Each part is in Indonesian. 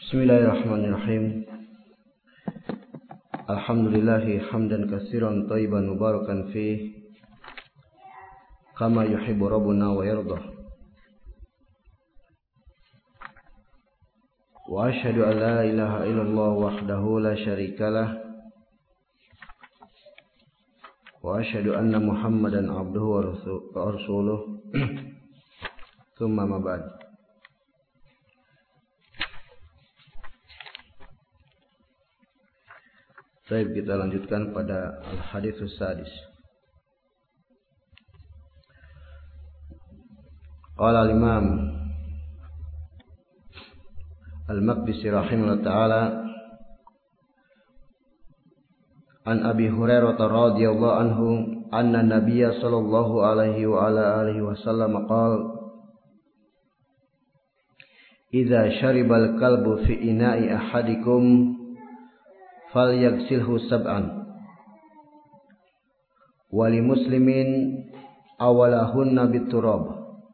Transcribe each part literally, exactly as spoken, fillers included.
Bismillahirrahmanirrahim. Alhamdulillahi hamdan katsiran thayyiban mubarakan fih kama yuhibbu rabbuna wa yardah. Wa asyhadu an la ilaha illallah wahdahu la syarikalah wa asyhadu anna Muhammadan abduhu wa rasuluh. Tsumma ma ba'd. Baik, kita lanjutkan pada al-hadits sadis. Qala al-Imam Al-Maqdisi rahimahullah ta'ala an Abi Hurairah radhiyallahu anhu anna Nabiyya sallallahu alaihi wa ala alihi wasallam qala idza syaribal kalbu fi ina'i ahadikum falyagsilhu sab'an wali muslimin awalahunna biturab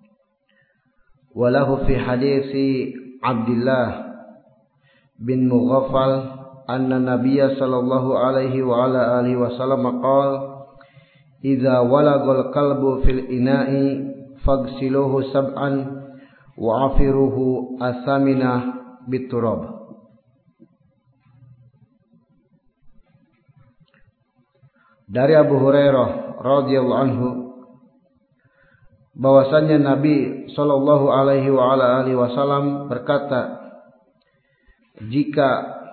walahu fi hadithi Abdullah bin Mughaffal anna nabiyya sallallahu alaihi wa ala alihi wasallam qala idza walagal kalbu fil ina'i fagsiluhu sab'an wa afiruhu asamina biturab. Dari Abu Hurairah radhiyallahu anhu bahwasanya Nabi sallallahu alaihi wa ala alihi wasallam berkata, jika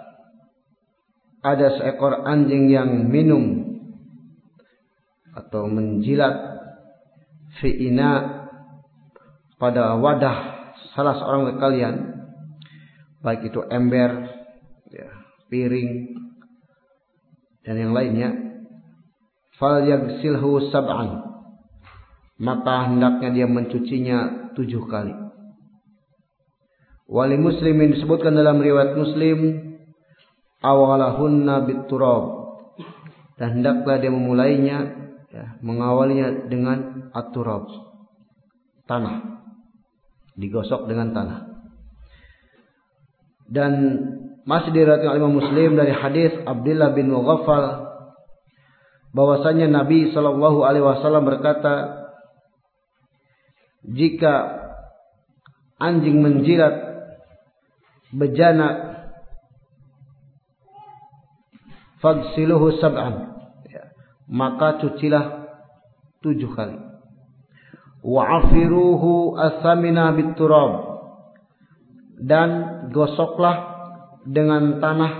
ada seekor anjing yang minum atau menjilat fi ina pada wadah salah seorang dari kalian, baik itu ember, ya, piring dan yang lainnya, fal yagsilhu sab'an, maka hendaknya dia mencucinya tujuh kali. Wali muslimin disebutkan dalam riwayat Muslim awalahunna biturab, dan hendaklah dia memulainya, ya, mengawalinya dengan at-turab, tanah, digosok dengan tanah. Dan masih diriwayatkan oleh Imam Muslim dari hadis Abdullah bin Mughaffal bahwasanya Nabi sallallahu alaihi wasallam berkata, jika anjing menjilat bejana fagsiluhu sab'an, ya, maka cucilah tujuh kali. Wa afiruhu asamina biturab, dan gosoklah dengan tanah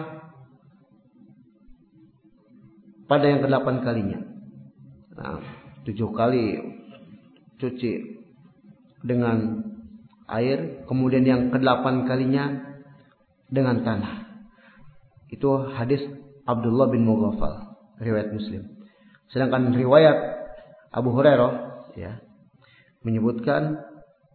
pada yang kedelapan kalinya. Nah, tujuh kali cuci dengan air, kemudian yang kedelapan kalinya dengan tanah. Itu hadis Abdullah bin Mughaffal, riwayat Muslim. Sedangkan riwayat Abu Hurairah, ya, menyebutkan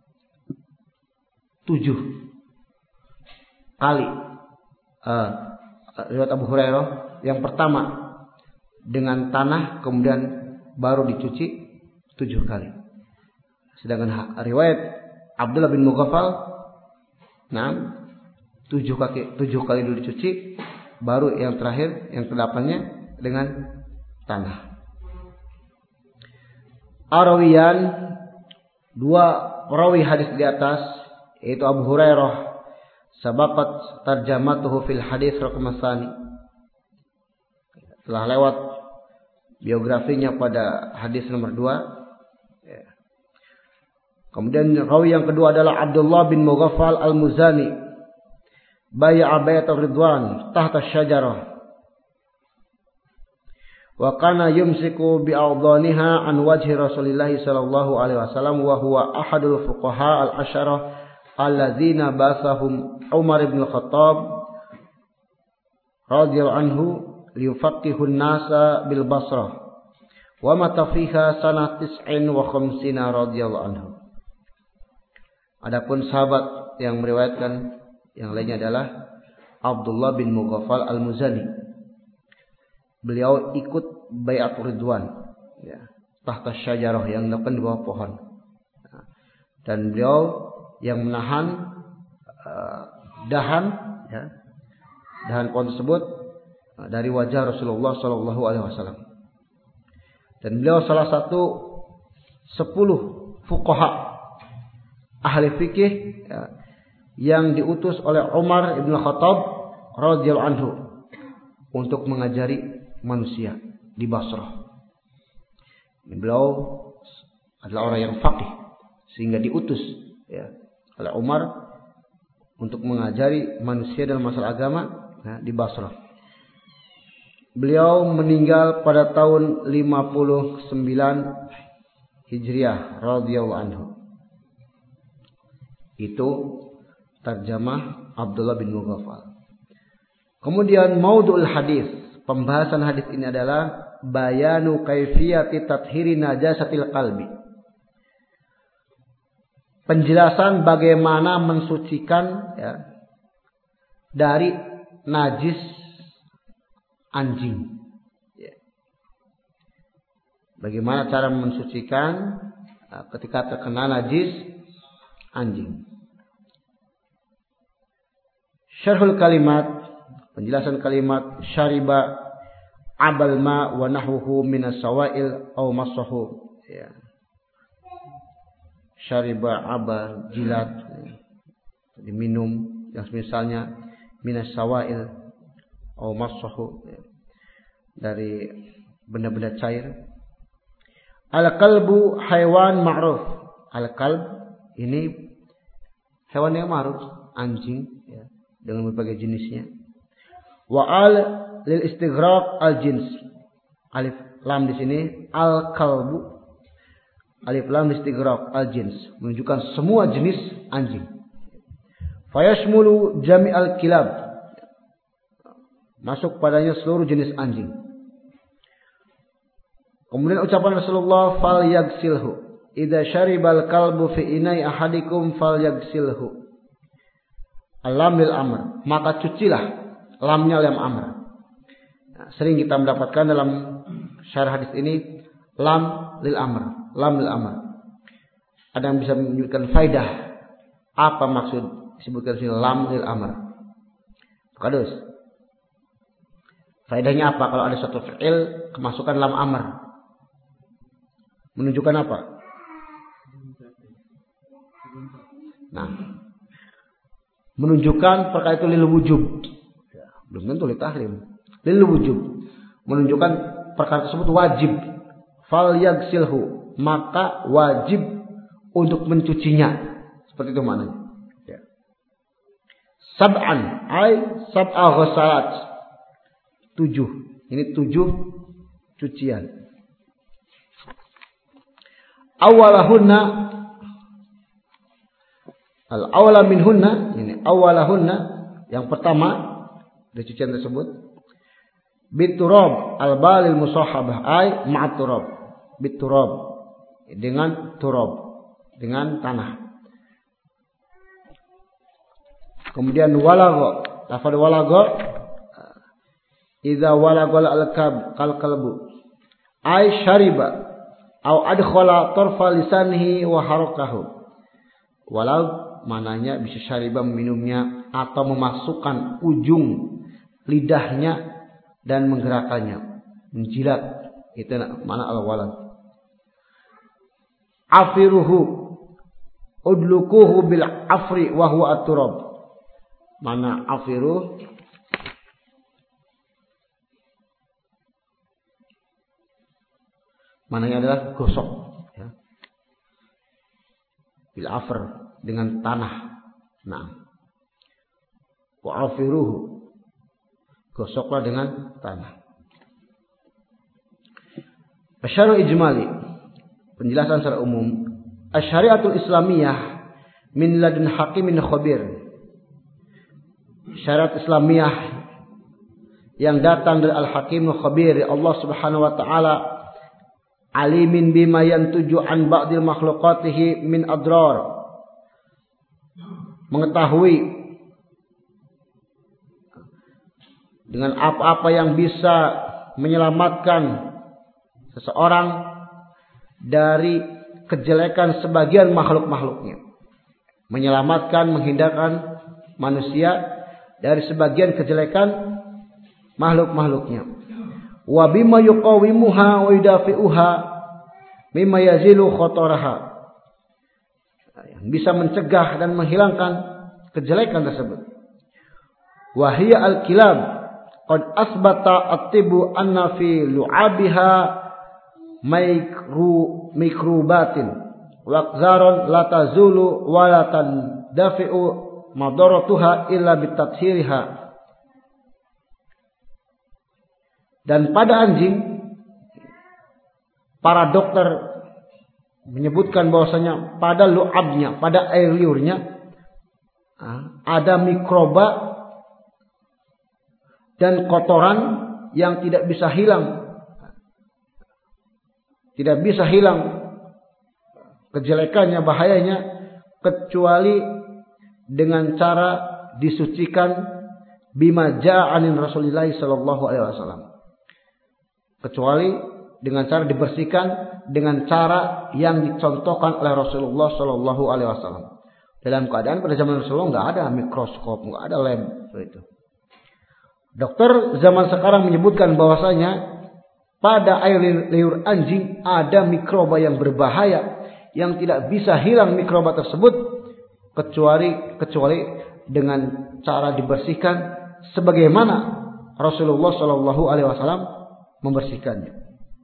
tujuh kali. Uh, riwayat Abu Hurairah yang pertama dengan tanah, kemudian baru dicuci tujuh kali. Sedangkan riwayat Abdullah bin Mughaffal, nah, tujuh kali tujuh kali dulu dicuci, baru yang terakhir yang kedelapannya dengan tanah. Arawiyan, dua rawi hadis di atas, yaitu Abu Hurairah, sabaqat tarjamatuhu fil hadis raqam tsani, telah lewat biografinya pada hadis nomor dua. Ya. Kemudian rawi yang kedua adalah Abdullah bin Mughaffal al-Muzani, bay'a bay'atul ridwan tahta syajarah wa kana yumsiku bi'adhaniha an wajhi Rasulillah sallallahu alaihi wasallam wa huwa ahadul fuqaha al-asharah alladzina basahum Umar bin Khattab radhiyallahu anhu liyufaqihun nasa bil Basrah wa mata fiha sanah tis'in wa khamsina radhiyallahu anhu. Adapun sahabat yang meriwayatkan yang lainnya adalah Abdullah bin Mughaffal al-Muzani. Beliau ikut Bai'atul Ridwan, ya, tahta syajarah, yang dilakukan di bawah pohon. Dan beliau yang menahan uh, dahan ya. Dahan pohon tersebut dari wajah Rasulullah Shallallahu Alaihi Wasallam. Dan beliau salah satu sepuluh fuqaha ahli fikih ya, yang diutus oleh Umar ibn Khattab radhiyallahu anhu untuk mengajari manusia di Basrah. Beliau adalah orang yang faqih sehingga diutus ya, oleh Umar untuk mengajari manusia dalam masalah agama ya, di Basrah. Beliau meninggal pada tahun lima puluh sembilan Hijriah radhiyallahu anhu. Itu terjemah Abdullah bin Mughaffal. Kemudian maudhu'ul hadis, pembahasan hadis ini adalah bayanu kaifiyati tathhiri najasatil qalbi. Penjelasan bagaimana mensucikan ya, dari najis anjing. Ya. Bagaimana cara mensucikan ketika terkena najis anjing. Syarhul kalimat, penjelasan kalimat syariba abal ma wa nahwuhu minas sawail aw masahu. Ya. Syariba abal jilat, ya. Diminum yang misalnya minas sawail aw masahu, ya. Dari benda-benda cair. Al-qalbu haiwan ma'ruf. Al-qalb ini hewan yang ma'ruf, anjing ya, dengan berbagai jenisnya. Wa al lil istighraq al jins. Alif lam di sini al-qalbu. Alif lam istighraq al jins menunjukkan semua jenis anjing. Fayashmulu jami'al kilab. Masuk padanya seluruh jenis anjing. Kemudian ucapan Rasulullah fal yagsilhu. Idza syaribal kalbu fi inai ahadikum fal yagsilhu. Lam lil amr, maka cucilah. Lamnya lam amr. Nah, sering kita mendapatkan dalam syarah hadis ini lam lil amr, lam lil amr. Ada yang bisa menunjukkan faidah. Apa maksud disebutkan sini lam lil amr? Kadus. Faedahnya apa kalau ada suatu fi'il kemasukan lam amr? Menunjukkan apa? Nah, menunjukkan perkara itu lil wujub. Ya, belum tentu lil tahrim. Lil wujub. Menunjukkan perkara tersebut wajib. Fal yagsilhu, maka wajib untuk mencucinya. Seperti itu maknanya. Ya. Sab'an, ay sab'a ghasalat. Tujuh. Ini tujuh cucian. Awalahunna al-awla minhunna, ini awalahunna yang pertama dari cucian tersebut biturab al-balil musahhabah ay ma'at turab, biturab dengan turab, dengan tanah. Kemudian walagha, lafaz walagha idza walagha al-kalb kal kalbu ay syariba au adkhala tarfa lisanihi wa harakahu. Walau mananya bisa syariba meminumnya atau memasukkan ujung lidahnya dan menggerakkannya, menjilat. Itu mana al-walad. Afiruhu udlukuhu bil afri wa huwa at-turab. Mana afiruh mananya adalah gosok ya. Bil afr dengan tanah. Nah. Wa afiruhu, gosoklah dengan tanah. Asyara ijmali, penjelasan secara umum. Asy-syari'atul islamiyah min ladun hakimin khabir. Syariat Islamiyah yang datang dari Al-Hakim Khabir, Allah Subhanahu wa taala, alimin bima yantuju an ba'dil makhluqatihi min adrar, mengetahui dengan apa-apa yang bisa menyelamatkan seseorang dari kejelekan sebagian makhluk-makhluknya, menyelamatkan, menghindarkan manusia dari sebagian kejelekan makhluk-makhluknya. Wa bima yuqawimuha wa yudafi'uha mimma yazilu khataraha. Yang bisa mencegah dan menghilangkan kejelekan tersebut. Wa hiya al-kilab qad asbata at-tibbu anna fi lu'abiha mikru mikrubatin wa aqzaron la tazulu wa la tandafi'u madaratuha illa bitathiriha. Dan pada anjing para dokter menyebutkan bahwasanya pada lu'abnya, pada air liurnya ada mikroba dan kotoran yang tidak bisa hilang. Tidak bisa hilang kejelekannya, bahayanya, kecuali dengan cara disucikan bima ja'anin Rasulullah sallallahu alaihi wasallam. Kecuali dengan cara dibersihkan dengan cara yang dicontohkan oleh Rasulullah sallallahu alaihi wasallam. Dalam keadaan pada zaman Rasulullah enggak ada mikroskop, enggak ada lab seperti itu. Dokter zaman sekarang menyebutkan bahwasanya pada air liur anjing ada mikroba yang berbahaya yang tidak bisa hilang mikroba tersebut kecuali kecuali dengan cara dibersihkan sebagaimana Rasulullah sallallahu alaihi wasallam membersihkannya.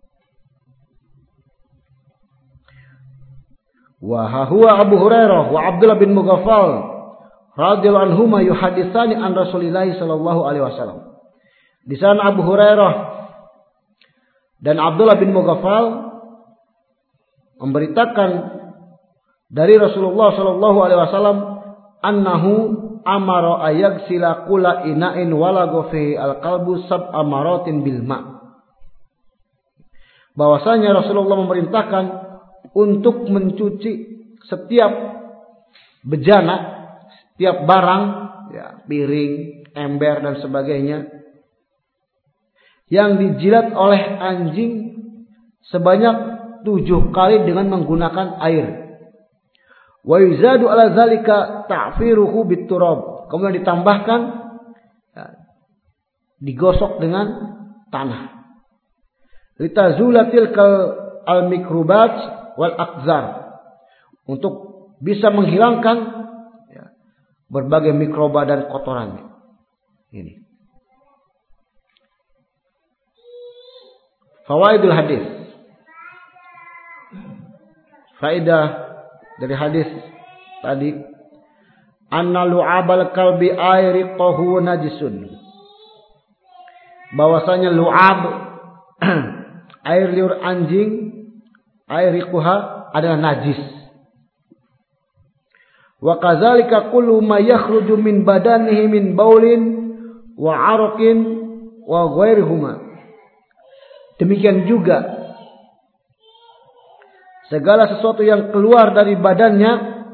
Wa huwa Abu Hurairah wa Abdullah bin Mughaffal radhiyallahu anhuma yuhaditsani an Rasulillah sallallahu alaihi wasallam. Di sana Abu Hurairah dan Abdullah bin Mughaffal memberitakan dari Rasulullah sallallahu alaihi wasallam annahu amara ayagsila kula ina'in walagha fi al-qalbu sab'a maratin bil ma'. Bahwasanya Rasulullah memerintahkan untuk mencuci setiap bejana, setiap barang, ya, piring, ember dan sebagainya yang dijilat oleh anjing sebanyak tujuh kali dengan menggunakan air. Wa yuzadu ala zalika ta'firuhu biturab. Kemudian ditambahkan, ya, digosok dengan tanah. Litazulatil kal al mikrubat wal aqzar, untuk bisa menghilangkan, ya, berbagai mikroba dan kotorannya. Ini fawaidul hadis. Faedah dari hadis tadi, anna lu'abal kalbi airiqahu najisun. Bahwasanya lu'ab air liur anjing, airiquha adalah najis. Wa kadzalika kullu ma yakhruju min badanihi min baulin wa 'araqin wa ghairihuma. Demikian juga segala sesuatu yang keluar dari badannya,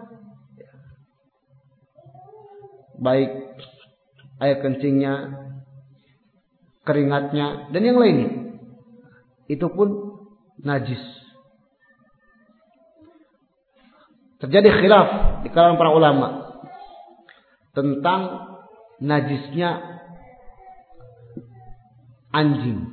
baik air kencingnya, keringatnya dan yang lainnya, itu pun najis. Terjadi khilaf di kalangan para ulama tentang najisnya anjing.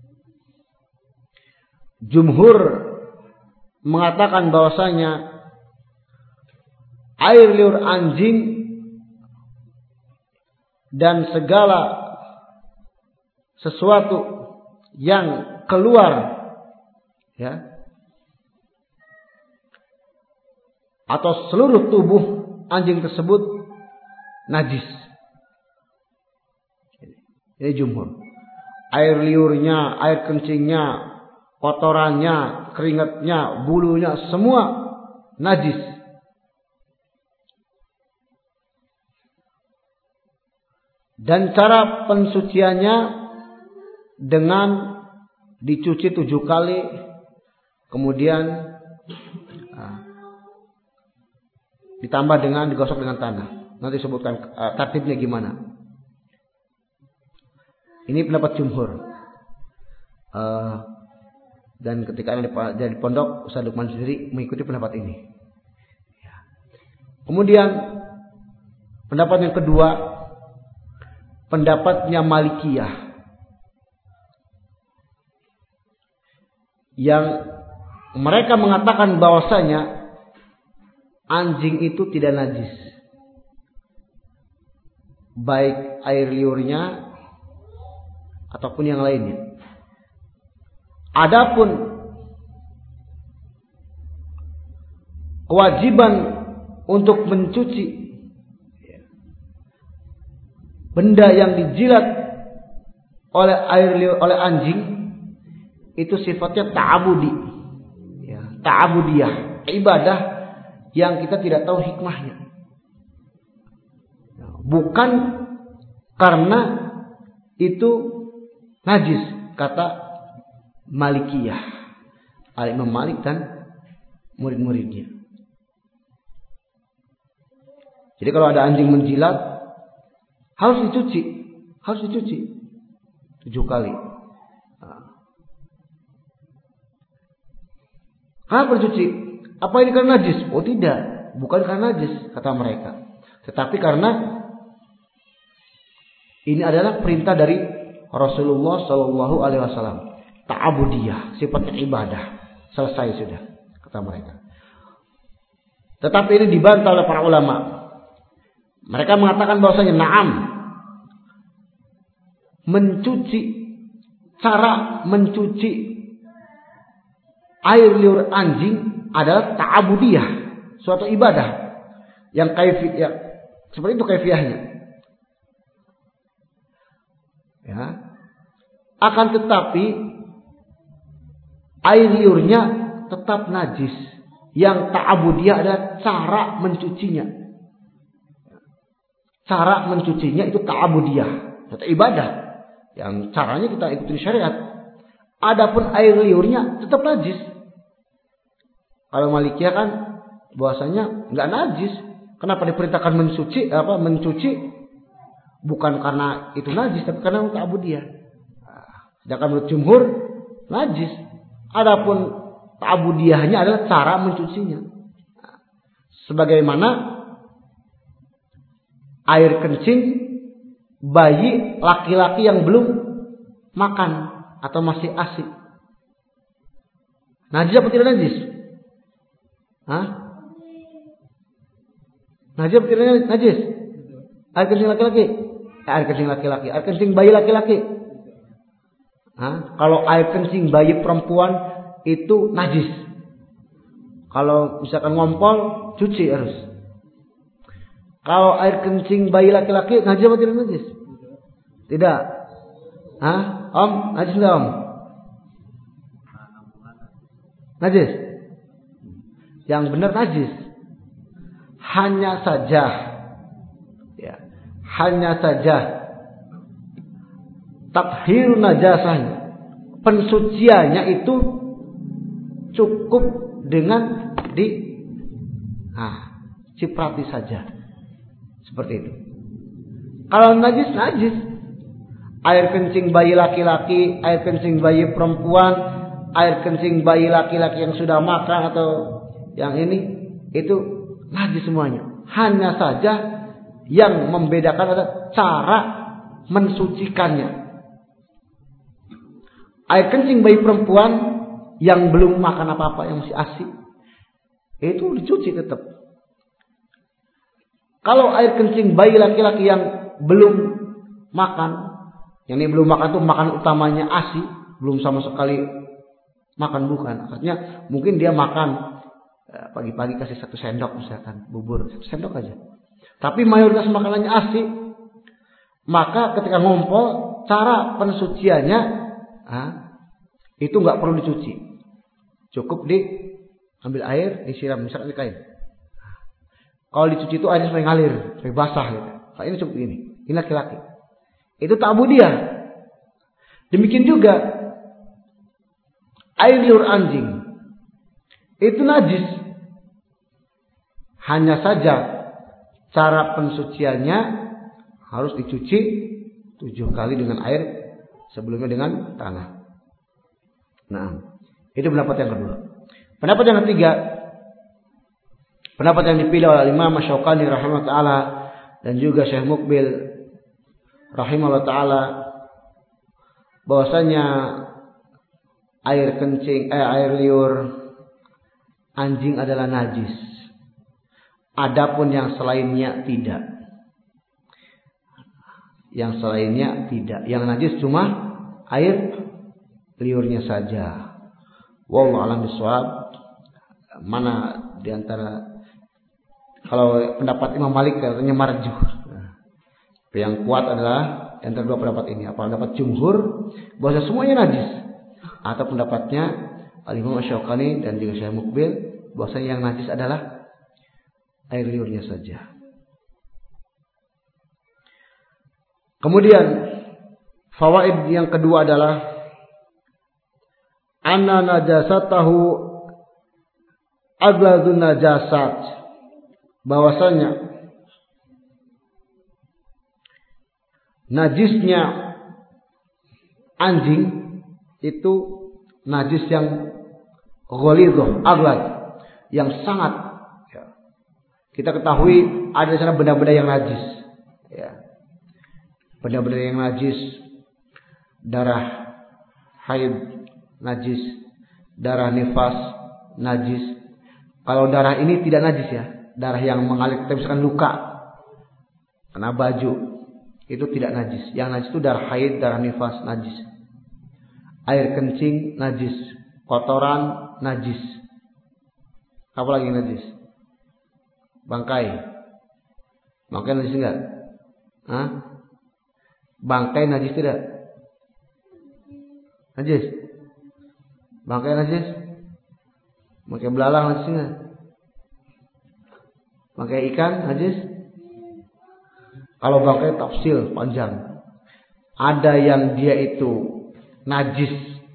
Jumhur mengatakan bahwasanya air liur anjing dan segala sesuatu yang keluar, ya, atau seluruh tubuh anjing tersebut najis. Ini jumhur. Air liurnya, air kencingnya, kotorannya, keringatnya, bulunya, semua najis. Dan cara pensuciannya dengan dicuci tujuh kali, kemudian nah, ditambah dengan digosok dengan tanah. Nanti sebutkan uh, tertibnya gimana. Ini pendapat jumhur. Uh, dan ketika ada di pondok, Ustaz Lukman sendiri mengikuti pendapat ini. Kemudian pendapat yang kedua, pendapatnya Malikiyah yang mereka mengatakan bahwasanya anjing itu tidak najis, baik air liurnya ataupun yang lainnya. Adapun kewajiban untuk mencuci benda yang dijilat oleh air liur oleh anjing itu sifatnya ta'abudi, ya, ta'abudiyah, ibadah yang kita tidak tahu hikmahnya. Bukan karena itu najis, kata Malikiyah, Al-Imam Malik dan murid-muridnya. Jadi kalau ada anjing menjilat harus dicuci, harus dicuci tujuh kali. Kenapa dicuci? Apa ini karena najis? Oh tidak, bukan karena najis kata mereka, tetapi karena ini adalah perintah dari Rasulullah Shallallahu Alaihi Wasallam. Ta'abudiyah, sifatnya ibadah. Selesai sudah, kata mereka. Tetapi ini dibantah oleh para ulama. Mereka mengatakan bahwasanya na'am, mencuci, cara mencuci air liur anjing adalah ta'abudiyah, suatu ibadah yang kaifiyah, seperti itu kaifiyahnya. Ya. Akan tetapi air liurnya tetap najis. Yang ta'abudiyah adalah cara mencucinya. Cara mencucinya itu ta'abudiyah, itu ibadah yang caranya kita ikuti syariat. Adapun air liurnya tetap najis. Kalau Malikiyah kan bahwasanya enggak najis. Kenapa diperintahkan mencuci apa mencuci? Bukan karena itu najis, tapi karena ta'abudiyah. Sedangkan menurut jumhur najis. Adapun ta'abudiyahnya adalah cara mencucinya. Sebagaimana air kencing bayi laki-laki yang belum makan atau masih asik. Najis apa tidak najis? Hah? Najis apa tidak najis? Air kencing laki-laki? Air kencing laki-laki, air kencing bayi laki-laki. Hah? Kalau air kencing bayi perempuan itu najis. Kalau misalkan ngompol, cuci harus. Kalau air kencing bayi laki-laki najis atau tidak najis? Tidak. Hah? Om, najis enggak, Om? Najis. Yang benar najis. Hanya saja ya, hanya saja tathhir najasahnya, pensuciannya itu cukup dengan di ah, ciprati saja. Seperti itu. Kalau najis, najis. Air kencing bayi laki-laki, air kencing bayi perempuan, air kencing bayi laki-laki yang sudah makan atau yang ini, itu najis semuanya. Hanya saja yang membedakan adalah cara mensucikannya. Air kencing bayi perempuan yang belum makan apa-apa, yang masih asik, itu dicuci tetap. Kalau air kencing bayi laki-laki yang belum makan, yang ini belum makan tuh makan utamanya ASI, belum sama sekali makan bukan. Artinya mungkin dia makan pagi-pagi kasih satu sendok misalkan bubur, satu sendok aja. Tapi mayoritas makanannya ASI, maka ketika ngompol cara pensuciannya ah, itu nggak perlu dicuci, cukup diambil air disiram misalkan di kain. Kalau dicuci itu airnya supaya ngalir, supaya basah gitu. Nah, ini cukup ini. Ini laki-laki. Itu ta'abudiyah. Demikian juga air liur anjing. Itu najis. Hanya saja cara pensuciannya harus dicuci tujuh kali dengan air, sebelumnya dengan tanah. Nah, itu pendapat yang kedua. Pendapat yang ketiga, pendapat yang dipilih oleh Imam Asy-Syaukani rahimahullah taala dan juga Syekh Mukbil rahimahullah taala bahwasanya air kencing eh air liur anjing adalah najis. Adapun yang selainnya tidak. Yang selainnya tidak. Yang najis cuma air liurnya saja. Wallahu a'lam bishawab. Mana di antara kalau pendapat Imam Malik katanya marjuh. Yang kuat adalah antara dua pendapat ini. Apa pendapat jumhur bahwa semuanya najis, atau pendapatnya Al-Imam Asy-Syaukani dan juga Syekh Mukbil bahwasanya yang najis adalah air liurnya saja. Kemudian fawaid yang kedua adalah anna najasatahu agladzun najasat, bahwasanya najisnya anjing itu najis yang ghalidhah, aglad, yang sangat ya. Kita ketahui ada di sana benda-benda yang najis ya. Benda-benda yang najis, darah haid najis, darah nifas najis. Kalau darah ini tidak najis ya, darah yang mengalir, kita misalkan luka kena baju, itu tidak najis. Yang najis itu darah haid, darah nifas najis. Air kencing najis, kotoran najis. Apa lagi najis? Bangkai. Bangkai najis enggak? Hah? Bangkai najis tidak? Najis. Bangkai najis? Bangkai belalang najis enggak? Bangkai ikan najis? Kalau bangkai tafsil panjang. Ada yang dia itu najis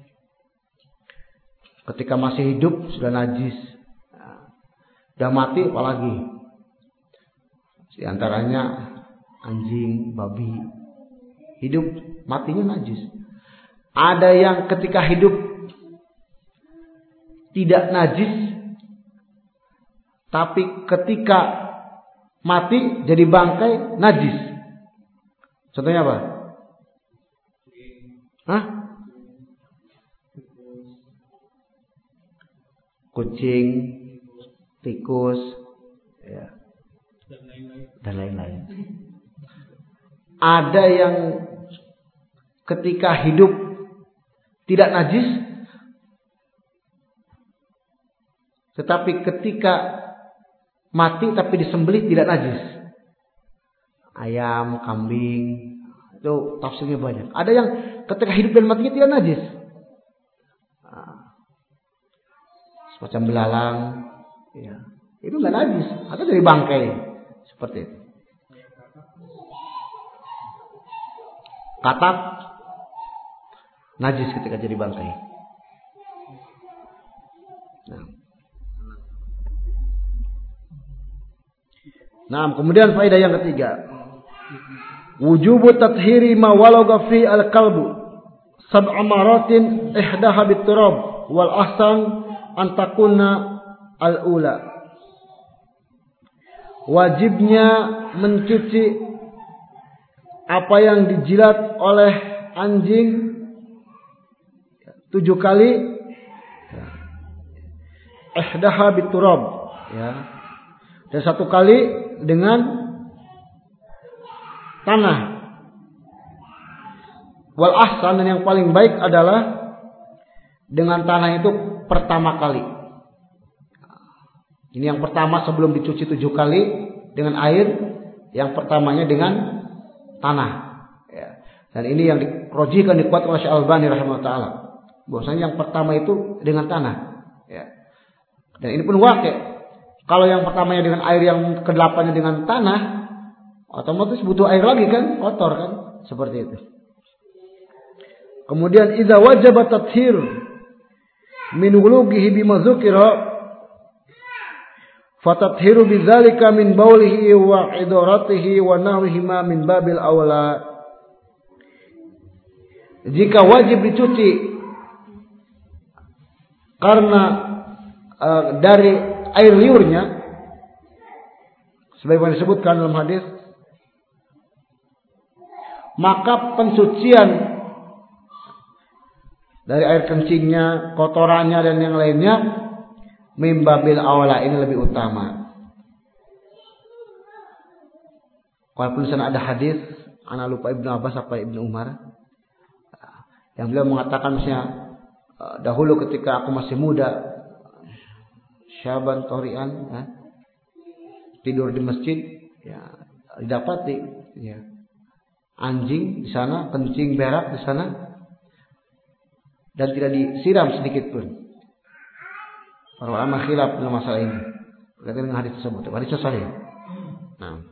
ketika masih hidup sudah najis. Sudah mati apalagi. Di antaranya anjing, babi. Hidup matinya najis. Ada yang ketika hidup tidak najis, tapi ketika mati jadi bangkai najis. Contohnya apa? Hah? Kucing, tikus, ya, dan lain-lain. Ada yang ketika hidup tidak najis, tetapi ketika mati tapi disembelih tidak najis. Ayam, kambing, itu tafsirnya banyak. Ada yang ketika hidup dan matinya tidak najis. Semacam belalang, ya, itu nggak najis, atau dari bangkai seperti itu. Katak najis ketika jadi bangkai. Nah. Nah, kemudian faedah yang ketiga, wujubu tathhiri ma walagha fi al-qalbu sab'a maratin ihdaha bit-turab wal ahsan an takuna al-ula. Wajibnya mencuci apa yang dijilat oleh anjing tujuh kali, ihdaha bit-turab, ya, dan satu kali dengan tanah. Wal ahsan, dan yang paling baik adalah dengan tanah itu pertama kali. Ini yang pertama sebelum dicuci tujuh kali dengan air, yang pertamanya dengan tanah. Ya. Dan ini yang dirojihkan, dikuatkan oleh Syekh Al-Albani rahimahullah taala. Bahwasanya yang pertama itu dengan tanah. Ya. Dan ini pun wakil. Kalau yang pertamanya dengan air, yang kedelapannya dengan tanah, otomatis butuh air lagi kan, kotor kan, seperti itu. Kemudian idza wajaba tathhir min wulughihi bima dzukira fatathiru bidzalika min baulihi wa idaratihi wa nahwihima min babil aula. Jika wajib dicuci karena uh, dari air liurnya, sebagaimana disebutkan dalam hadis, maka pensucian dari air kencingnya, kotorannya dan yang lainnya mimbabil awla, ini lebih utama. Walaupun sana ada hadis, ana lupa Ibnu Abbas apa Ibnu Umar, yang beliau mengatakan misalnya dahulu ketika aku masih muda, syaban torian, ya, tidur di masjid, ya, didapati ya, anjing di sana, kencing berak di sana, dan tidak disiram sedikit pun. Para ulama khilaf dalam masalah ini berkaitan dengan hadis tersebut. Hadis sahih. Nah.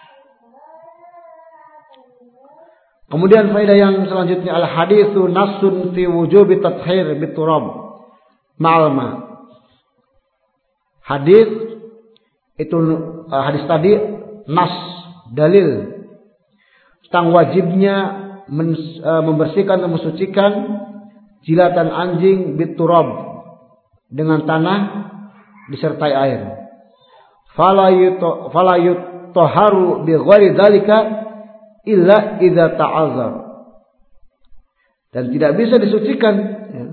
Kemudian faedah yang selanjutnya, al haditsu nassun fi wujubi tathhir biturab ma'al ma. Hadis itu hadis tadi nas, dalil tentang wajibnya membersihkan dan mensucikan jilatan anjing biturab dengan tanah disertai air. Fala yuto fala yutahharu bi ghairi dzalika illa idza ta'azzar. Dan tidak bisa disucikan, ya,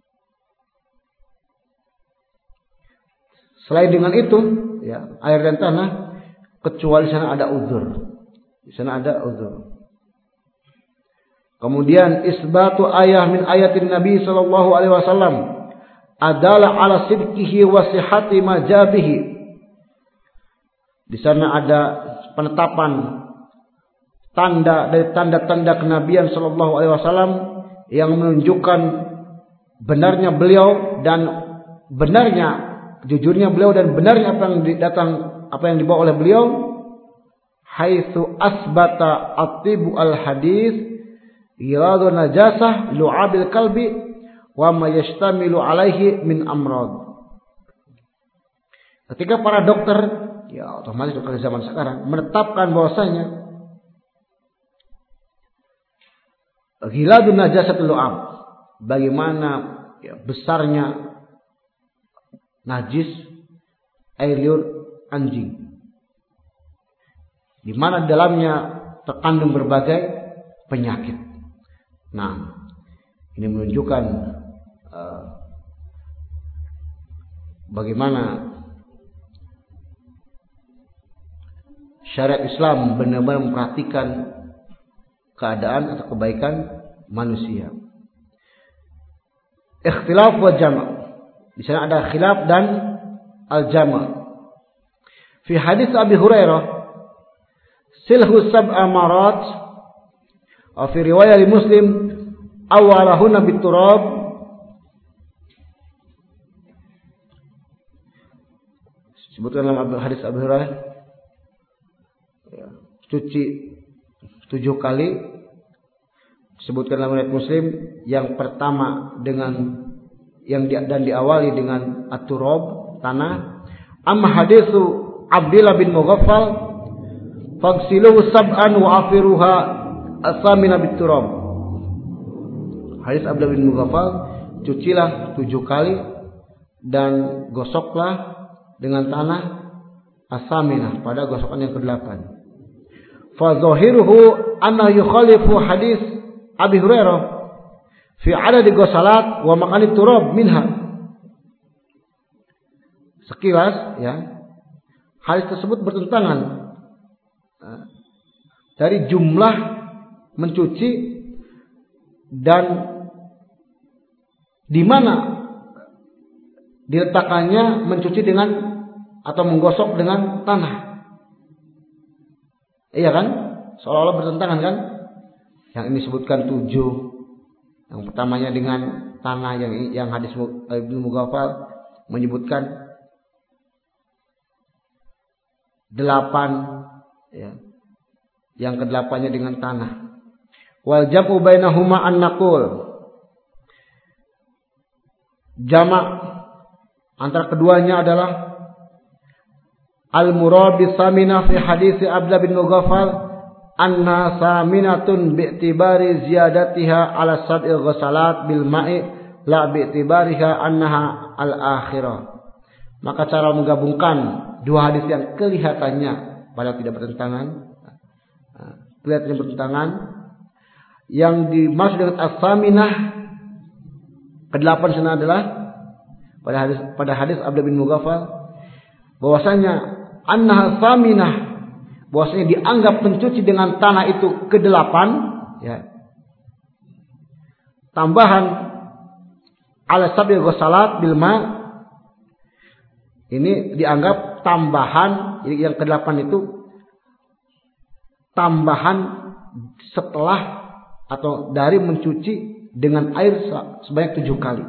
selain dengan itu, ya, air dan tanah, kecuali sana ada uzur. Di sana ada uzur. Kemudian isbatu ayah min ayatin Nabi sallallahu alaihi wasallam adalah ala sidqihi wa sihhati ma jabihi. Di sana ada penetapan tanda dari tanda-tanda kenabian sallallahu alaihi wasallam yang menunjukkan benarnya beliau dan benarnya jujurnya beliau dan benarnya apa yang datang apa yang dibawa oleh beliau. Haitsu asbata at-tibu al-hadis iradu najasah lu'abil kalbi wa ma yashtamilu alaihi min amrad. Ketika para dokter, ya otomatis dokter zaman sekarang menetapkan bahwasanya ghiladun najasatul lu'ab, bagaimana ya, besarnya najis air liur anjing, di mana dalamnya terkandung berbagai penyakit. Nah, ini menunjukkan uh, bagaimana syariat Islam benar-benar memperhatikan keadaan atau kebaikan manusia. Ikhtilaf wa jama'. Di sana ada khilaf dan al-jama'. Fi hadis Abi Hurairah, silhu sab'a marat, wa fi riwayat Muslim awalahuna biturab. Sebutkan dalam hadis Abi Hurairah, ya, cuci tujuh kali. Sebutkan dalam riwayat Muslim yang pertama dengan yang di, dan diawali dengan at-turab, tanah. Amma hadisu Abdullah bin Mughaffal fagsiluhu sab'an wa afiruha as-samina bit-turab. Hadis Abdullah bin Mughaffal, cucilah tujuh kali dan gosoklah dengan tanah as-samina pada gosokan yang kedelapan. Fa zahiruhu anna yukhalifu hadis Abi Hurairah fi adadi ghusalat wa maqani turab minha. Sekilas, ya, hadis tersebut bertentangan dari jumlah mencuci dan di mana diletakkannya mencuci dengan atau menggosok dengan tanah. Iya kan? Seolah-olah bertentangan kan? Yang ini sebutkan tujuh. Yang pertamanya dengan tanah, yang yang hadis Ibnu Mughaffal menyebutkan delapan, ya. Yang kedelapannya dengan tanah. Wal jam'u bainahuma an-naqul. Jamak antara keduanya adalah al-murad bisamina fi hadis Abdullah bin Mughaffal anna saminatun bi'tibari ziyadatiha ala sab'il ghusalat bil ma'i la bi'tibariha annaha al-akhirah. Maka cara menggabungkan dua hadis yang kelihatannya padahal tidak bertentangan, kelihatannya bertentangan, yang dimaksud dengan as-saminah kedelapan sana adalah pada hadis pada hadis Abdullah bin Mughaffal bahwasanya annaha saminah, bahwasanya dianggap mencuci dengan tanah itu kedelapan, ya. Tambahan ala sabil ghusalat bil ma, ini dianggap tambahan, yang kedelapan itu tambahan setelah atau dari mencuci dengan air sebanyak tujuh kali.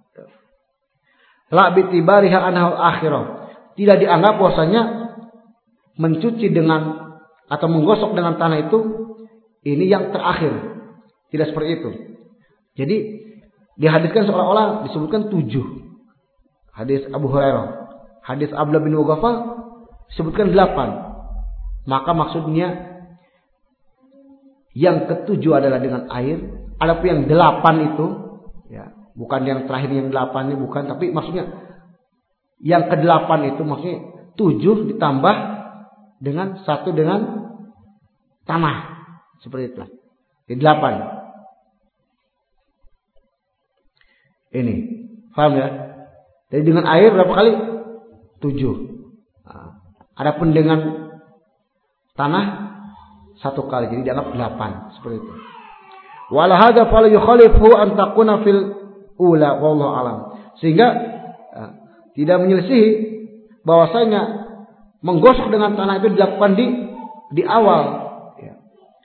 La bitibariha anhal akhirah, tidak dianggap bahwasanya mencuci dengan atau menggosok dengan tanah itu ini yang terakhir. Tidak seperti itu. Jadi dihadiskan seolah-olah disebutkan tujuh. Hadis Abu Hurairah, hadis Abdullah bin Mughaffal disebutkan delapan. Maka maksudnya yang ketujuh adalah dengan air. Adapun yang delapan itu, ya, bukan yang terakhir yang delapan ini bukan, tapi maksudnya yang kedelapan itu maksudnya tujuh ditambah dengan satu dengan tanah, seperti itu. Jadi delapan. Ini, paham ya? Jadi dengan air berapa kali? Tujuh. Nah, adapun dengan tanah satu kali, jadi dianggap delapan, seperti itu. Wala hadza fala yukhalifu an takuna fil ula wallahu alam. Sehingga ya, tidak menyelisihi bahwasanya menggosok dengan tanah itu dilakukan di di awal, ya.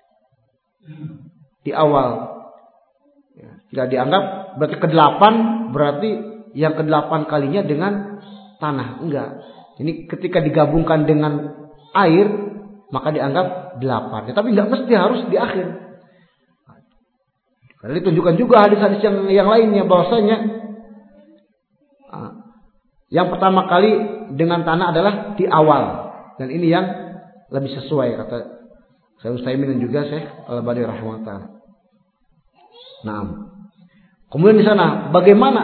Di awal. Ya, tidak dianggap berarti kedelapan, berarti yang kedelapan kalinya dengan tanah, enggak. Ini ketika digabungkan dengan air maka dianggap delapan. Ya, tapi enggak mesti harus di akhir. Karena ditunjukkan juga hadis-hadis yang yang lainnya bahwasanya yang pertama kali dengan tanah adalah di awal, dan ini yang lebih sesuai kata Syekh Utsaimin dan juga Syekh Al-Albani rahimahullah. Nah, kemudian di sana bagaimana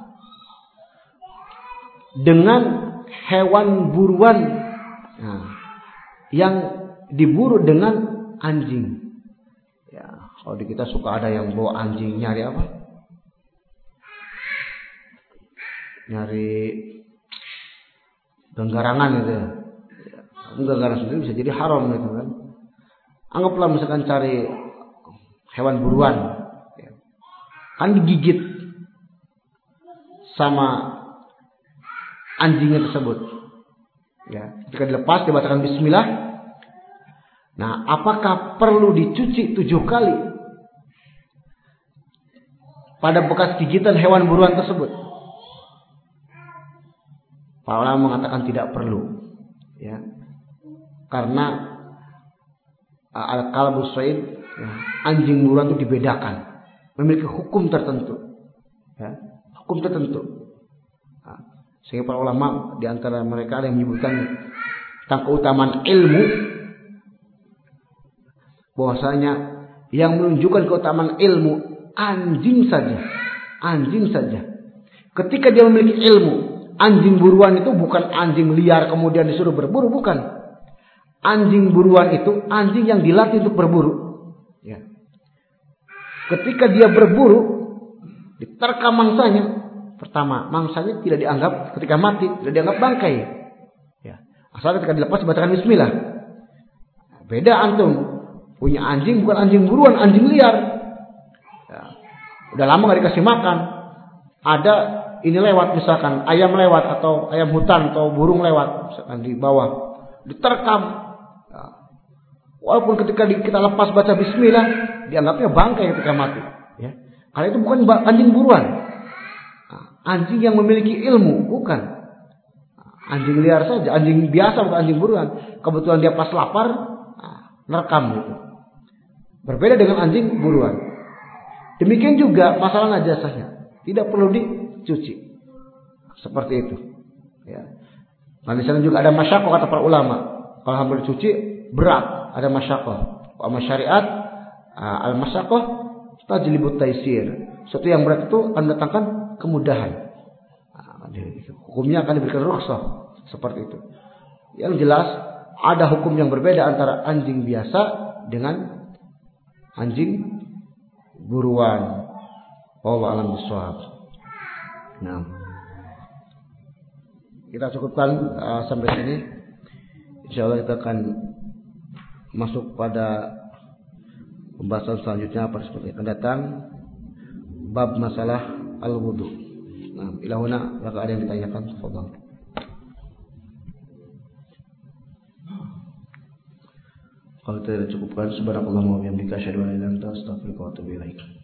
dengan hewan buruan, nah, yang diburu dengan anjing? Ya, kalau di kita suka ada yang bawa anjing nyari apa? Nyari genggarangan gitu ya. Genggarangan sendiri bisa jadi haram gitu kan. Anggaplah misalkan cari hewan buruan, kan digigit sama anjingnya tersebut. Ya, ketika dilepas dibacakan bismillah. Nah, apakah perlu dicuci tujuh kali pada bekas gigitan hewan buruan tersebut? Para ulama mengatakan tidak perlu, ya, karena al-kalbus said, ya, anjing buruan itu dibedakan, memiliki hukum tertentu, ya, hukum tertentu. Nah, sehingga para ulama di antara mereka ada yang menyebutkan tentang keutamaan ilmu, bahwasanya yang menunjukkan keutamaan ilmu anjing saja, anjing saja. Ketika dia memiliki ilmu, anjing buruan itu bukan anjing liar kemudian disuruh berburu, bukan. Anjing buruan itu anjing yang dilatih untuk berburu. Ya. Ketika dia berburu, diterkam mangsanya. Pertama, mangsanya tidak dianggap ketika mati, tidak dianggap bangkai. Ya. Asal ketika dilepas dibacakan bismillah. Beda antum punya anjing bukan anjing buruan, anjing liar. Ya. Udah lama nggak dikasih makan. Ada ini lewat misalkan ayam lewat atau ayam hutan atau burung lewat misalkan di bawah, diterkam. Ya. Walaupun ketika kita lepas baca bismillah dianggapnya bangkai ketika mati. Ya. Karena itu bukan anjing buruan, anjing yang memiliki ilmu, bukan anjing liar saja, anjing biasa bukan anjing buruan. Kebetulan dia pas lapar, nerekam gitu. Berbeda dengan anjing buruan. Demikian juga masalah najasahnya, tidak perlu dicuci. Seperti itu. Ya. Nah, di sana juga ada masyaqqah kata para ulama. Kalau hampir dicuci berat, ada masyaqqah. Wa masyariat al-masyaqqah tajlibut taisir. Sesuatu yang berat itu akan mendatangkan kemudahan. Nah, hukumnya akan diberikan rukhsah seperti itu. Yang jelas ada hukum yang berbeda antara anjing biasa dengan anjing buruan. Wallahu a'lam bishawab. Nah, kita cukupkan uh, sampai sini. Insyaallah kita akan masuk pada pembahasan selanjutnya pada seperti akan datang, bab masalah al-wudu. Nah, ilahuna apakah ada yang ditanyakan? Tafadhal. Kalau tidak cukupkan, subhanakallahumma wa bihamdika asyhadu an la ilaha illa anta astaghfiruka wa atubu ilaik.